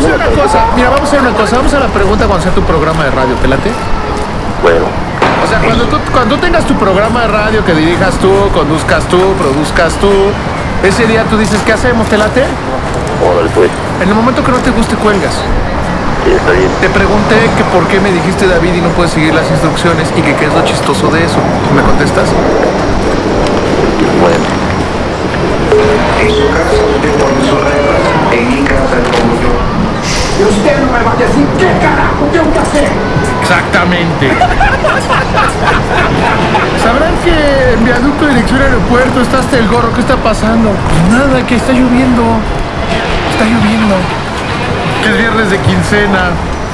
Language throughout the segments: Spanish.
vamos a hacer una cosa. Mira, vamos a hacer una cosa. Vamos a la pregunta cuando sea tu programa de radio. ¿Te late? Bueno. O sea, cuando tengas tu programa de radio que dirijas tú, conduzcas tú, produzcas tú, ese día tú dices, ¿qué hacemos? ¿Te late? Órale, pues. En el momento que no te guste, cuelgas. Sí, está bien. Te pregunté que por qué me dijiste David y no puedes seguir las instrucciones y que qué es lo chistoso de eso. ¿Me contestas? Bueno. En su casa usted pone sus reglas, en mi casa como yo. Y usted no me va a decir qué carajo tengo que hacer. Exactamente. Sabrán que en viaducto dirección aeropuerto está hasta el gorro. ¿Qué está pasando? Pues nada, que está lloviendo. Está lloviendo. Que es viernes de quincena.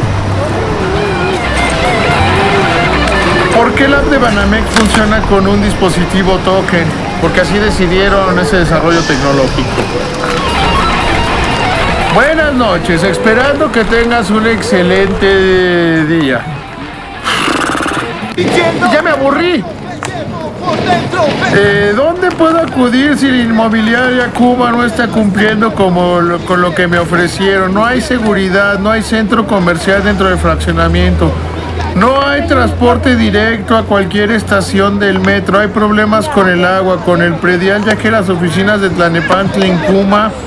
¿Por qué la app de Banamex funciona con un dispositivo token? Porque así decidieron ese desarrollo tecnológico. Buenas noches, esperando que tengas un excelente día. Ya me aburrí. ¿Dónde puedo acudir si la inmobiliaria Cuba no está cumpliendo con lo que me ofrecieron? No hay seguridad, no hay centro comercial dentro del fraccionamiento. No hay transporte directo a cualquier estación del metro. Hay problemas con el agua, con el predial, ya que las oficinas de Tlalnepantla en Puma